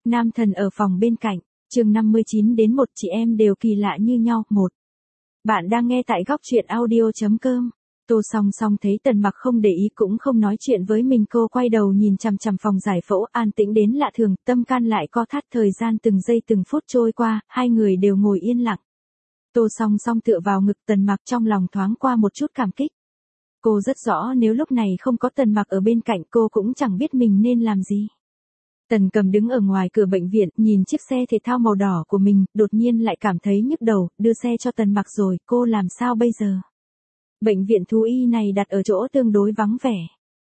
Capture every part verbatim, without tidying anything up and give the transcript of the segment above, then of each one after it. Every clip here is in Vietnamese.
Nam thần ở phòng bên cạnh, chương năm mươi chín đến một chị em đều kỳ lạ như nhau, một. Bạn đang nghe tại góc truyện audio.com. Tô Song Song thấy Tần Mặc không để ý cũng không nói chuyện với mình, cô quay đầu nhìn chằm chằm phòng giải phẫu an tĩnh đến lạ thường, tâm can lại co thắt, thời gian từng giây từng phút trôi qua, hai người đều ngồi yên lặng. Tô Song Song tựa vào ngực Tần Mặc, trong lòng thoáng qua một chút cảm kích. Cô rất rõ nếu lúc này không có Tần Mặc ở bên cạnh cô cũng chẳng biết mình nên làm gì. Tần Cầm đứng ở ngoài cửa bệnh viện, nhìn chiếc xe thể thao màu đỏ của mình, đột nhiên lại cảm thấy nhức đầu, đưa xe cho Tần Mặc rồi, cô làm sao bây giờ? Bệnh viện thú y này đặt ở chỗ tương đối vắng vẻ.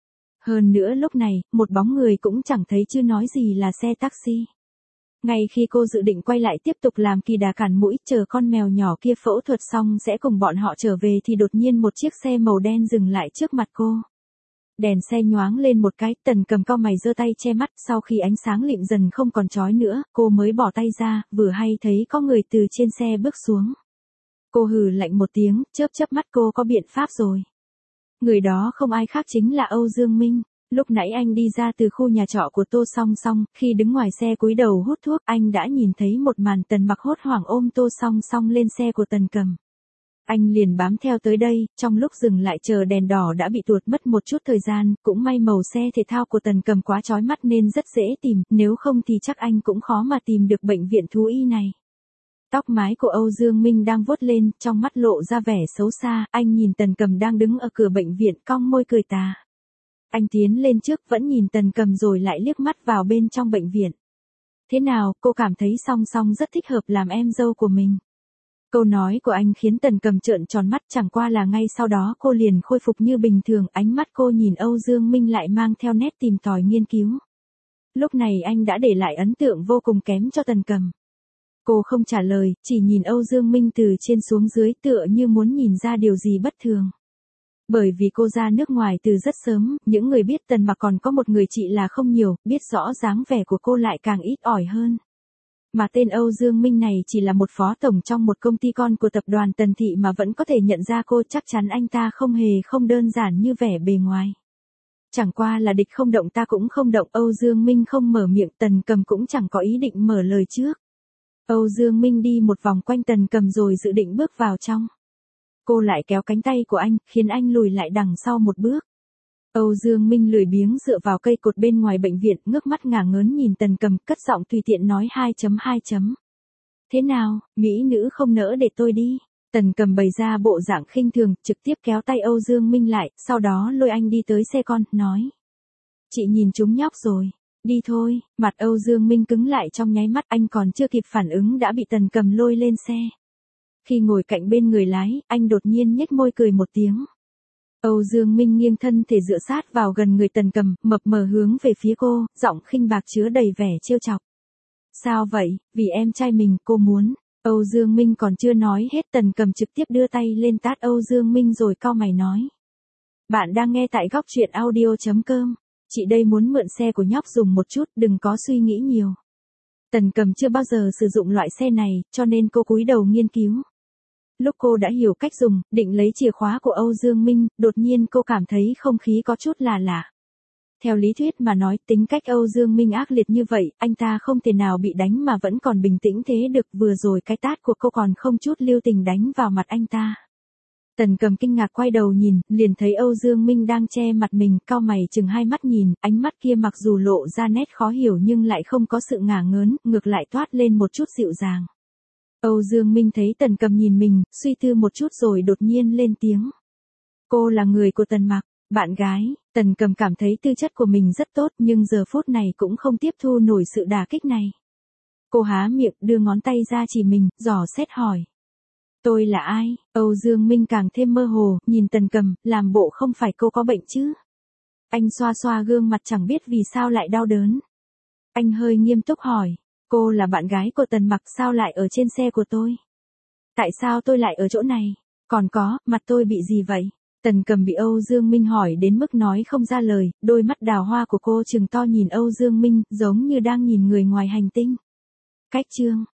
Hơn nữa lúc này, một bóng người cũng chẳng thấy, chứ nói gì là xe taxi. Ngay khi cô dự định quay lại tiếp tục làm kỳ đà cản mũi, chờ con mèo nhỏ kia phẫu thuật xong sẽ cùng bọn họ trở về thì đột nhiên một chiếc xe màu đen dừng lại trước mặt cô. Đèn xe nhoáng lên một cái, Tần Cầm cau mày giơ tay che mắt, sau khi ánh sáng lịm dần không còn chói nữa, cô mới bỏ tay ra, vừa hay thấy có người từ trên xe bước xuống. Cô hừ lạnh một tiếng, chớp chớp mắt, cô có biện pháp rồi. Người đó không ai khác chính là Âu Dương Minh. Lúc nãy anh đi ra từ khu nhà trọ của Tô Song Song, khi đứng ngoài xe cúi đầu hút thuốc, anh đã nhìn thấy một màn Tần Mặc hốt hoảng ôm Tô Song Song lên xe của Tần Cầm. Anh liền bám theo tới đây, trong lúc dừng lại chờ đèn đỏ đã bị tuột mất một chút thời gian, cũng may màu xe thể thao của Tần Cầm quá chói mắt nên rất dễ tìm, nếu không thì chắc anh cũng khó mà tìm được bệnh viện thú y này. Tóc mái của Âu Dương Minh đang vuốt lên, trong mắt lộ ra vẻ xấu xa, anh nhìn Tần Cầm đang đứng ở cửa bệnh viện, cong môi cười tà. Anh tiến lên trước, vẫn nhìn Tần Cầm rồi lại liếc mắt vào bên trong bệnh viện. Thế nào, cô cảm thấy Song Song rất thích hợp làm em dâu của mình. Câu nói của anh khiến Tần Cầm trợn tròn mắt, chẳng qua là ngay sau đó cô liền khôi phục như bình thường, ánh mắt cô nhìn Âu Dương Minh lại mang theo nét tìm tòi nghiên cứu. Lúc này anh đã để lại ấn tượng vô cùng kém cho Tần Cầm. Cô không trả lời, chỉ nhìn Âu Dương Minh từ trên xuống dưới, tựa như muốn nhìn ra điều gì bất thường. Bởi vì cô ra nước ngoài từ rất sớm, những người biết Tần Mặc còn có một người chị là không nhiều, biết rõ dáng vẻ của cô lại càng ít ỏi hơn. Mà tên Âu Dương Minh này chỉ là một phó tổng trong một công ty con của tập đoàn Tần Thị mà vẫn có thể nhận ra cô, chắc chắn anh ta không hề không đơn giản như vẻ bề ngoài. Chẳng qua là địch không động ta cũng không động, Âu Dương Minh không mở miệng, Tần Cầm cũng chẳng có ý định mở lời trước. Âu Dương Minh đi một vòng quanh Tần Cầm rồi dự định bước vào trong. Cô lại kéo cánh tay của anh, khiến anh lùi lại đằng sau một bước. Âu Dương Minh lười biếng dựa vào cây cột bên ngoài bệnh viện, ngước mắt ngả ngớn nhìn Tần Cầm, cất giọng tùy tiện nói hai chấm hai chấm. Thế nào, mỹ nữ không nỡ để tôi đi. Tần Cầm bày ra bộ dạng khinh thường, trực tiếp kéo tay Âu Dương Minh lại, sau đó lôi anh đi tới xe con, nói. Chị nhìn chúng nhóc rồi. Đi thôi, mặt Âu Dương Minh cứng lại trong nháy mắt, anh còn chưa kịp phản ứng đã bị Tần Cầm lôi lên xe. Khi ngồi cạnh bên người lái, anh đột nhiên nhếch môi cười một tiếng. Âu Dương Minh nghiêng thân thể dựa sát vào gần người Tần Cầm, mập mờ hướng về phía cô, giọng khinh bạc chứa đầy vẻ trêu chọc. Sao vậy, vì em trai mình cô muốn. Âu Dương Minh còn chưa nói hết, Tần Cầm trực tiếp đưa tay lên tát Âu Dương Minh rồi cau mày nói. Bạn đang nghe tại góc truyện audio.com. Chị đây muốn mượn xe của nhóc dùng một chút, đừng có suy nghĩ nhiều. Tần Cầm chưa bao giờ sử dụng loại xe này, cho nên cô cúi đầu nghiên cứu. Lúc cô đã hiểu cách dùng, định lấy chìa khóa của Âu Dương Minh, đột nhiên cô cảm thấy không khí có chút là lạ. Theo lý thuyết mà nói, tính cách Âu Dương Minh ác liệt như vậy, anh ta không thể nào bị đánh mà vẫn còn bình tĩnh thế được, vừa rồi cái tát của cô còn không chút lưu tình đánh vào mặt anh ta. Tần Cầm kinh ngạc quay đầu nhìn, liền thấy Âu Dương Minh đang che mặt mình, cau mày chừng hai mắt nhìn, ánh mắt kia mặc dù lộ ra nét khó hiểu nhưng lại không có sự ngả ngớn, ngược lại toát lên một chút dịu dàng. Âu Dương Minh thấy Tần Cầm nhìn mình, suy tư một chút rồi đột nhiên lên tiếng. Cô là người của Tần Mặc, bạn gái. Tần Cầm cảm thấy tư chất của mình rất tốt nhưng giờ phút này cũng không tiếp thu nổi sự đả kích này. Cô há miệng đưa ngón tay ra chỉ mình, dò xét hỏi. Tôi là ai? Âu Dương Minh càng thêm mơ hồ, nhìn Tần Cầm, làm bộ không phải cô có bệnh chứ. Anh xoa xoa gương mặt chẳng biết vì sao lại đau đớn. Anh hơi nghiêm túc hỏi. Cô là bạn gái của Tần Mặc, sao lại ở trên xe của tôi? Tại sao tôi lại ở chỗ này? Còn có, mặt tôi bị gì vậy? Tần Cầm bị Âu Dương Minh hỏi đến mức nói không ra lời, đôi mắt đào hoa của cô trừng to nhìn Âu Dương Minh, giống như đang nhìn người ngoài hành tinh. Cách chương